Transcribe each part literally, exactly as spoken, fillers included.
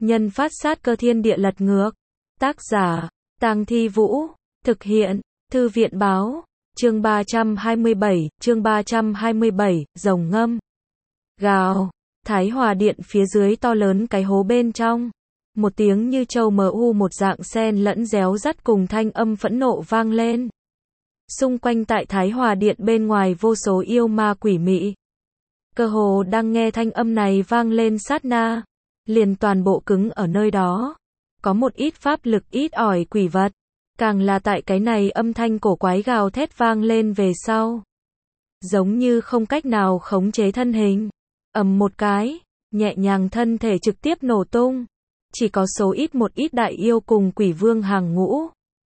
nhân phát sát cơ thiên địa lật ngược. Tác giả, Tang Thi Vũ. Thực hiện, Thư viện báo. Chương ba trăm hai mươi bảy, chương ba trăm hai mươi bảy, rồng ngâm. Gào, Thái Hòa Điện phía dưới to lớn cái hố bên trong. Một tiếng như trâu mờ u một dạng sen lẫn réo rắt cùng thanh âm phẫn nộ vang lên. Xung quanh tại Thái Hòa Điện bên ngoài vô số yêu ma quỷ mị. Cơ hồ đang nghe thanh âm này vang lên sát na, liền toàn bộ cứng ở nơi đó. Có một ít pháp lực ít ỏi quỷ vật, càng là tại cái này âm thanh cổ quái gào thét vang lên về sau. Giống như không cách nào khống chế thân hình. Ầm một cái, nhẹ nhàng thân thể trực tiếp nổ tung. Chỉ có số ít một ít đại yêu cùng quỷ vương hàng ngũ.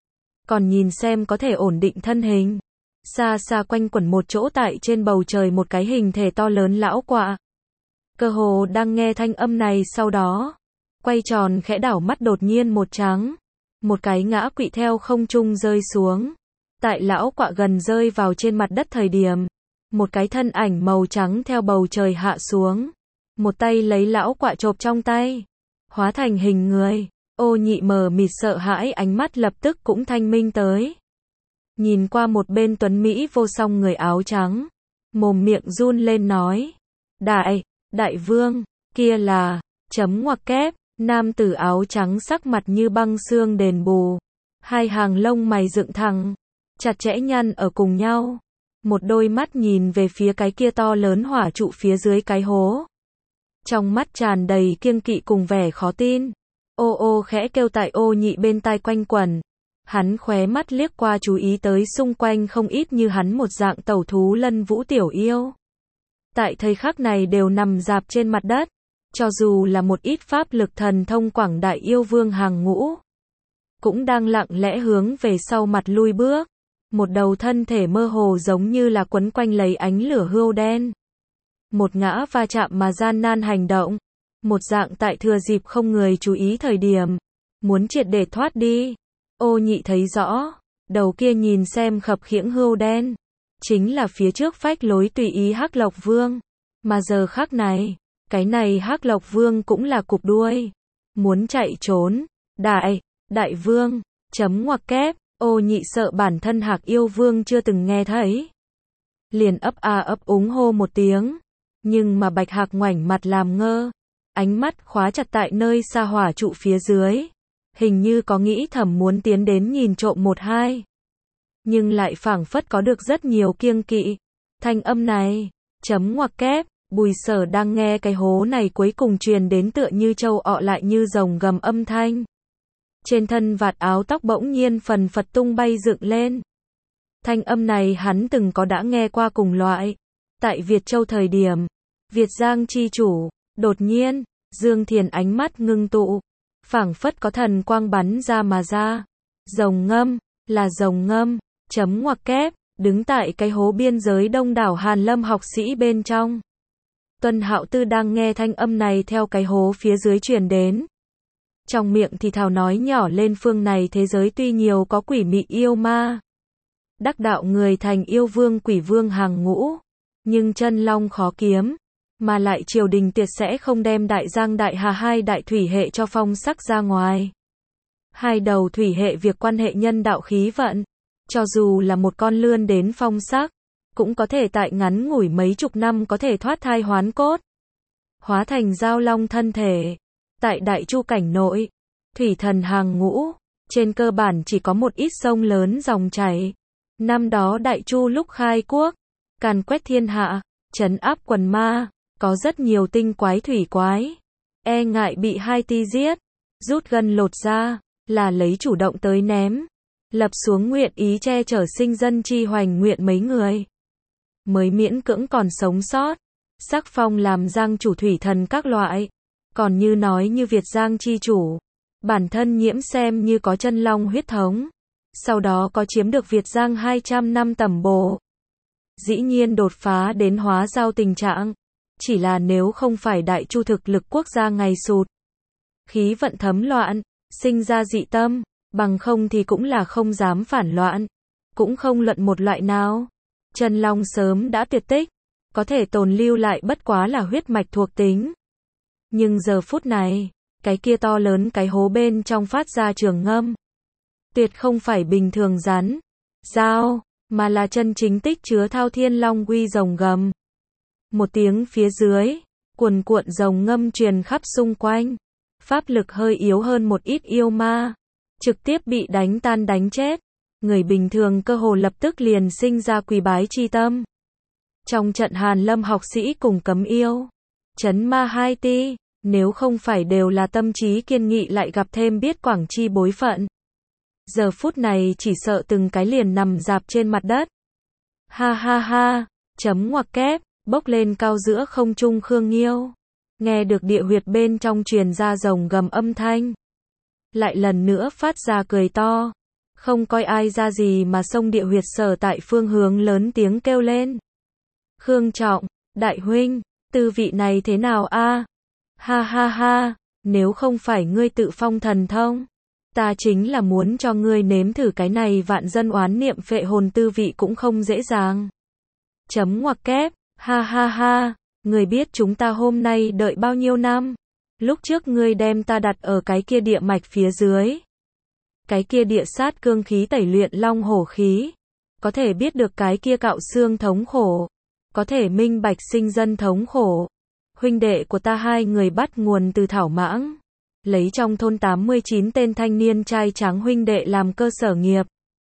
Còn nhìn xem có thể ổn định thân hình. Xa xa quanh quẩn một chỗ tại trên bầu trời một cái hình thể to lớn lão quạ. Cơ hồ đang nghe thanh âm này sau đó. Quay tròn khẽ đảo mắt đột nhiên một trắng. Một cái ngã quỵ theo không trung rơi xuống. Tại lão quạ gần rơi vào trên mặt đất thời điểm. Một cái thân ảnh màu trắng theo bầu trời hạ xuống. Một tay lấy lão quạ chộp trong tay. Hóa thành hình người. Ô Nhị mờ mịt sợ hãi ánh mắt lập tức cũng thanh minh tới. Nhìn qua một bên tuấn Mỹ vô song người áo trắng. Mồm miệng run lên nói. Đại, đại vương, kia là, chấm ngoặc kép, nam tử áo trắng sắc mặt như băng xương đền bù. Hai hàng lông mày dựng thẳng, chặt chẽ nhăn ở cùng nhau. Một đôi mắt nhìn về phía cái kia to lớn hỏa trụ phía dưới cái hố. Trong mắt tràn đầy kiêng kỵ cùng vẻ khó tin. Ô ô khẽ kêu tại Ô Nhị bên tai quanh quẩn. Hắn khóe mắt liếc qua chú ý tới xung quanh không ít như hắn một dạng tẩu thú lân vũ tiểu yêu. Tại thời khắc này đều nằm rạp trên mặt đất. Cho dù là một ít pháp lực thần thông quảng đại yêu vương hàng ngũ. Cũng đang lặng lẽ hướng về sau mặt lui bước. Một đầu thân thể mơ hồ giống như là quấn quanh lấy ánh lửa hươu đen. Một ngã va chạm mà gian nan hành động. Một dạng tại thừa dịp không người chú ý thời điểm. Muốn triệt để thoát đi. Ô Nhị thấy rõ. Đầu kia nhìn xem khập khiễng hươu đen. Chính là phía trước phách lối tùy ý Hắc Lộc Vương. Mà giờ khắc này. Cái này Hắc Lộc Vương cũng là cụp đuôi. Muốn chạy trốn. Đại, đại vương. Chấm ngoặc kép. Ô Nhị sợ bản thân Hạc yêu vương chưa từng nghe thấy. Liền ấp a ấp úng hô một tiếng. Nhưng mà Bạch Hạc ngoảnh mặt làm ngơ. Ánh mắt khóa chặt tại nơi xa hỏa trụ phía dưới. Hình như có nghĩ thầm muốn tiến đến nhìn trộm một hai. Nhưng lại phảng phất có được rất nhiều kiêng kỵ. Thanh âm này, chấm ngoặc kép, Bùi Sở đang nghe cái hố này cuối cùng truyền đến tựa như trâu ọ lại như rồng gầm âm thanh. Trên thân vạt áo tóc bỗng nhiên phần phật tung bay dựng lên. Thanh âm này hắn từng có đã nghe qua cùng loại. Tại Việt Châu thời điểm, Việt Giang chi chủ, đột nhiên, Dương Thiền ánh mắt ngưng tụ. Phảng phất có thần quang bắn ra mà ra. Rồng ngâm, là rồng ngâm, chấm ngoặc kép, đứng tại cái hố biên giới đông đảo Hàn Lâm học sĩ bên trong. Tuân Hạo Tư đang nghe thanh âm này theo cái hố phía dưới truyền đến. Trong miệng thì thào nói nhỏ lên phương này thế giới tuy nhiều có quỷ mị yêu ma. Đắc đạo người thành yêu vương quỷ vương hàng ngũ. Nhưng chân long khó kiếm. Mà lại triều đình tuyệt sẽ không đem đại giang đại hà hai đại thủy hệ cho phong sắc ra ngoài. Hai đầu thủy hệ việc quan hệ nhân đạo khí vận. Cho dù là một con lươn đến phong sắc. Cũng có thể tại ngắn ngủi mấy chục năm có thể thoát thai hoán cốt. Hóa thành giao long thân thể. Tại đại chu cảnh nội. Thủy thần hàng ngũ. Trên cơ bản chỉ có một ít sông lớn dòng chảy. Năm đó đại chu lúc khai quốc. Càn quét thiên hạ. Trấn áp quần ma. Có rất nhiều tinh quái thủy quái. E ngại bị hai ti giết. Rút gân lột ra. Là lấy chủ động tới ném. Lập xuống nguyện ý che chở sinh dân chi hoành nguyện mấy người. Mới miễn cưỡng còn sống sót. Sắc phong làm Giang chủ thủy thần các loại. Còn như nói như Việt Giang chi chủ. Bản thân nhiễm xem như có chân long huyết thống. Sau đó có chiếm được Việt Giang hai trăm năm tẩm bổ. Dĩ nhiên đột phá đến hóa giao tình trạng. Chỉ là nếu không phải đại chu thực lực quốc gia ngày sụt. Khí vận thấm loạn. Sinh ra dị tâm. Bằng không thì cũng là không dám phản loạn. Cũng không luận một loại nào. Chân long sớm đã tuyệt tích. Có thể tồn lưu lại bất quá là huyết mạch thuộc tính. Nhưng giờ phút này. cái kia to lớn cái hố bên trong phát ra trường ngâm. Tuyệt không phải bình thường rắn, dao, mà là chân chính tích chứa thao thiên long uy rồng gầm. Một tiếng phía dưới, cuồn cuộn rồng ngâm truyền khắp xung quanh. Pháp lực hơi yếu hơn một ít yêu ma, trực tiếp bị đánh tan đánh chết. Người bình thường cơ hồ lập tức liền sinh ra quỳ bái chi tâm. Trong trận Hàn Lâm học sĩ cùng cấm yêu, chấn ma hai ti, nếu không phải đều là tâm trí kiên nghị lại gặp thêm biết quảng chi bối phận. Giờ phút này chỉ sợ từng cái liền nằm dạp trên mặt đất. Ha ha ha, chấm ngoặc kép, bốc lên cao giữa không trung Khương Nghiêu. Nghe được địa huyệt bên trong truyền ra rồng gầm âm thanh. Lại lần nữa phát ra cười to. Không coi ai ra gì mà xông địa huyệt sở tại phương hướng lớn tiếng kêu lên. Khương Trọng, đại huynh, tư vị này thế nào a? Ha ha ha, nếu không phải ngươi tự phong thần thông, ta chính là muốn cho ngươi nếm thử cái này vạn dân oán niệm phệ hồn tư vị cũng không dễ dàng. Chấm ngoặc kép, ha ha ha, ngươi biết chúng ta hôm nay đợi bao nhiêu năm? Lúc trước ngươi đem ta đặt ở cái kia địa mạch phía dưới. Cái kia địa sát cương khí tẩy luyện long hổ khí. Có thể biết được cái kia cạo xương thống khổ. Có thể minh bạch sinh dân thống khổ. Huynh đệ của ta hai người bắt nguồn từ Thảo Mãng. Lấy trong thôn tám mươi chín tên thanh niên trai trắng huynh đệ làm cơ sở nghiệp.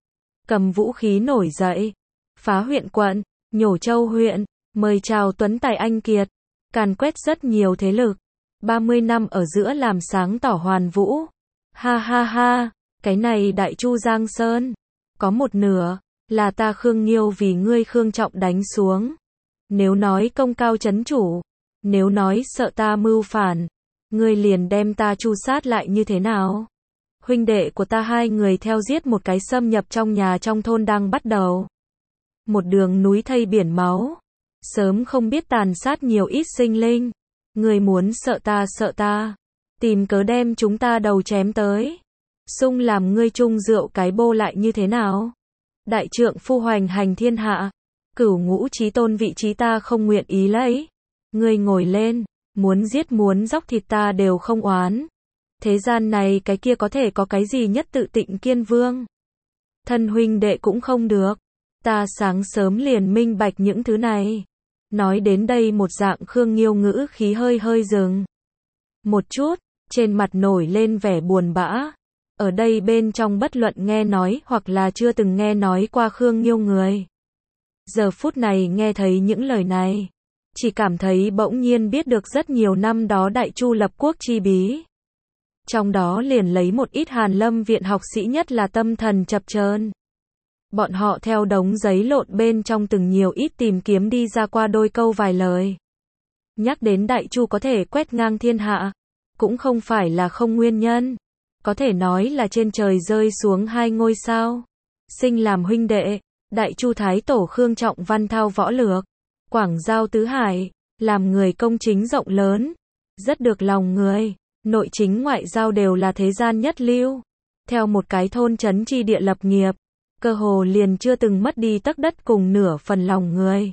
Cầm vũ khí nổi dậy. Phá huyện quận, nhổ châu huyện, mời chào Tuấn Tài Anh Kiệt. Càn quét rất nhiều thế lực. ba mươi năm ở giữa làm sáng tỏ hoàn vũ. Ha ha ha, cái này Đại Chu Giang Sơn. Có một nửa, là ta Khương Nghiêu vì ngươi Khương Trọng đánh xuống. Nếu nói công cao chấn chủ, nếu nói sợ ta mưu phản, ngươi liền đem ta chu sát lại như thế nào? Huynh đệ của ta hai người theo giết một cái xâm nhập trong nhà trong thôn đang bắt đầu. Một đường núi thây biển máu. Sớm không biết tàn sát nhiều ít sinh linh. Ngươi muốn sợ ta sợ ta. Tìm cớ đem chúng ta đầu chém tới. Xung làm ngươi chung rượu cái bô lại như thế nào? Đại trượng phu hoành hành thiên hạ. Cửu ngũ chí tôn vị trí ta không nguyện ý lấy. Ngươi ngồi lên. Muốn giết muốn dóc thịt ta đều không oán. Thế gian này cái kia có thể có cái gì nhất tự Tịnh Kiên Vương. Thân huynh đệ cũng không được. Ta sáng sớm liền minh bạch những thứ này. Nói đến đây một dạng Khương Nghiêu ngữ khí hơi hơi dừng. Một chút, trên mặt nổi lên vẻ buồn bã. Ở đây bên trong bất luận nghe nói hoặc là chưa từng nghe nói qua Khương Nghiêu người. Giờ phút này nghe thấy những lời này. Chỉ cảm thấy bỗng nhiên biết được rất nhiều năm đó Đại Chu lập quốc chi bí. Trong đó liền lấy một ít Hàn Lâm viện học sĩ nhất là tâm thần chập chờn. Bọn họ theo đống giấy lộn bên trong từng nhiều ít tìm kiếm đi ra qua đôi câu vài lời. Nhắc đến Đại Chu có thể quét ngang thiên hạ, cũng không phải là không nguyên nhân. Có thể nói là trên trời rơi xuống hai ngôi sao. Sinh làm huynh đệ, Đại Chu Thái Tổ Khương Trọng văn thao võ lược. Quảng giao tứ hải, làm người công chính rộng lớn. Rất được lòng người, nội chính ngoại giao đều là thế gian nhất lưu. Theo một cái thôn trấn chi địa lập nghiệp. Cơ hồ liền chưa từng mất đi tấc đất cùng nửa phần lòng người.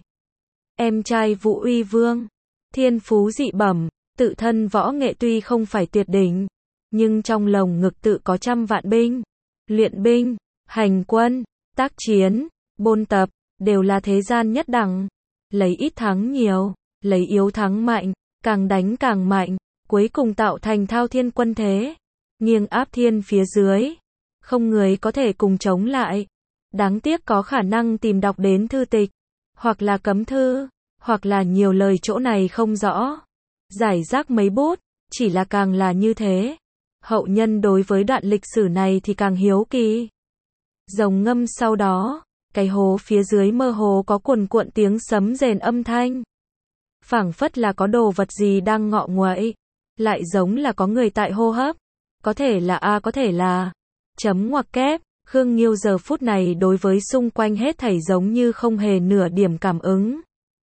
Em trai Vũ Uy Vương, thiên phú dị bẩm, tự thân võ nghệ tuy không phải tuyệt đỉnh, nhưng trong lồng ngực tự có trăm vạn binh, luyện binh, hành quân, tác chiến, bôn tập, đều là thế gian nhất đẳng. Lấy ít thắng nhiều, lấy yếu thắng mạnh, càng đánh càng mạnh, cuối cùng tạo thành thao thiên quân thế, nghiêng áp thiên phía dưới, không người có thể cùng chống lại. Đáng tiếc có khả năng tìm đọc đến thư tịch, hoặc là cấm thư, hoặc là nhiều lời chỗ này không rõ. Giải rác mấy bút, chỉ là càng là như thế. Hậu nhân đối với đoạn lịch sử này thì càng hiếu kỳ. Rồng ngâm sau đó, cái hố phía dưới mơ hồ có cuồn cuộn tiếng sấm rền âm thanh. Phảng phất là có đồ vật gì đang ngọ nguậy, lại giống là có người tại hô hấp. Có thể là a có thể là chấm ngoặc kép. Khương Nghiêu giờ phút này đối với xung quanh hết thảy giống như không hề nửa điểm cảm ứng.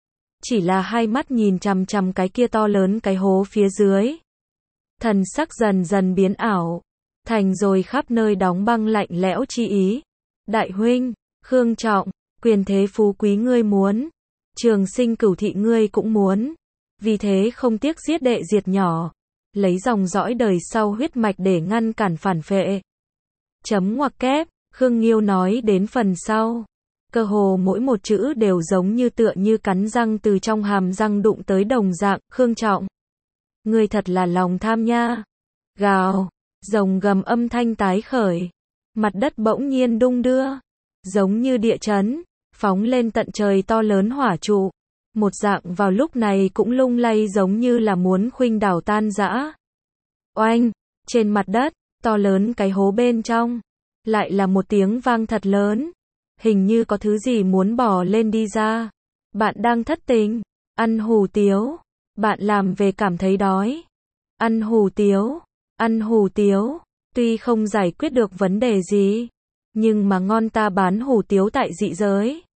Chỉ là hai mắt nhìn chằm chằm cái kia to lớn cái hố phía dưới. Thần sắc dần dần biến ảo. Thành rồi khắp nơi đóng băng lạnh lẽo chi ý. Đại huynh, Khương Trọng, quyền thế phú quý ngươi muốn. Trường sinh cửu thị ngươi cũng muốn. Vì thế không tiếc giết đệ diệt nhỏ. lấy dòng dõi đời sau huyết mạch để ngăn cản phản phệ. Chấm ngoặc kép, Khương Nghiêu nói đến phần sau. Cơ hồ mỗi một chữ đều giống như tựa như cắn răng từ trong hàm răng đụng tới đồng dạng, Khương Trọng. Ngươi thật là lòng tham nha. Gào, rồng gầm âm thanh tái khởi. Mặt đất bỗng nhiên đung đưa, giống như địa chấn, phóng lên tận trời to lớn hỏa trụ. Một dạng vào lúc này cũng lung lay giống như là muốn khuynh đảo tan rã. Oanh, trên mặt đất, to lớn cái hố bên trong, lại là một tiếng vang thật lớn. Hình như có thứ gì muốn bò lên đi ra. Bạn đang thất tình, ăn hủ tiếu, bạn làm về cảm thấy đói. Ăn hủ tiếu, ăn hủ tiếu, tuy không giải quyết được vấn đề gì, nhưng mà ngon ta bán hủ tiếu tại dị giới.